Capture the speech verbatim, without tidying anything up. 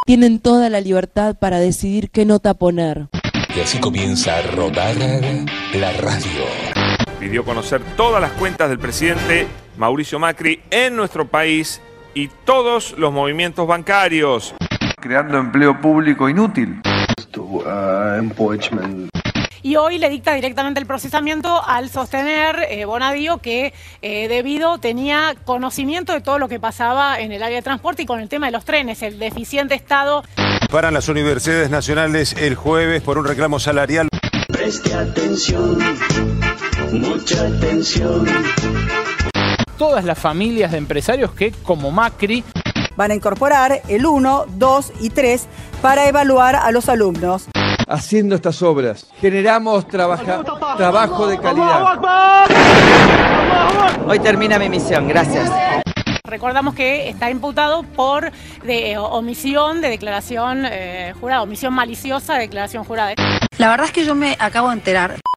Tienen toda la libertad para decidir qué nota poner. Y así comienza a rodar la radio. Pidió conocer todas las cuentas del presidente Mauricio Macri en nuestro país y todos los movimientos bancarios. Creando empleo público inútil. Y hoy le dicta directamente el procesamiento al sostener eh, Bonadío que eh, debido tenía conocimiento de todo lo que pasaba en el área de transporte y con el tema de los trenes, el deficiente estado. Paran las universidades nacionales el jueves por un reclamo salarial. Preste atención, mucha atención. Todas las familias de empresarios que, como Macri, van a incorporar el uno, dos y tres para evaluar a los alumnos. Haciendo estas obras, generamos trabaja, trabajo de calidad. Hoy termina mi misión, gracias. Recordamos que está imputado por de, eh, omisión de declaración eh, jurada, omisión maliciosa de declaración jurada. La verdad es que yo me acabo de enterar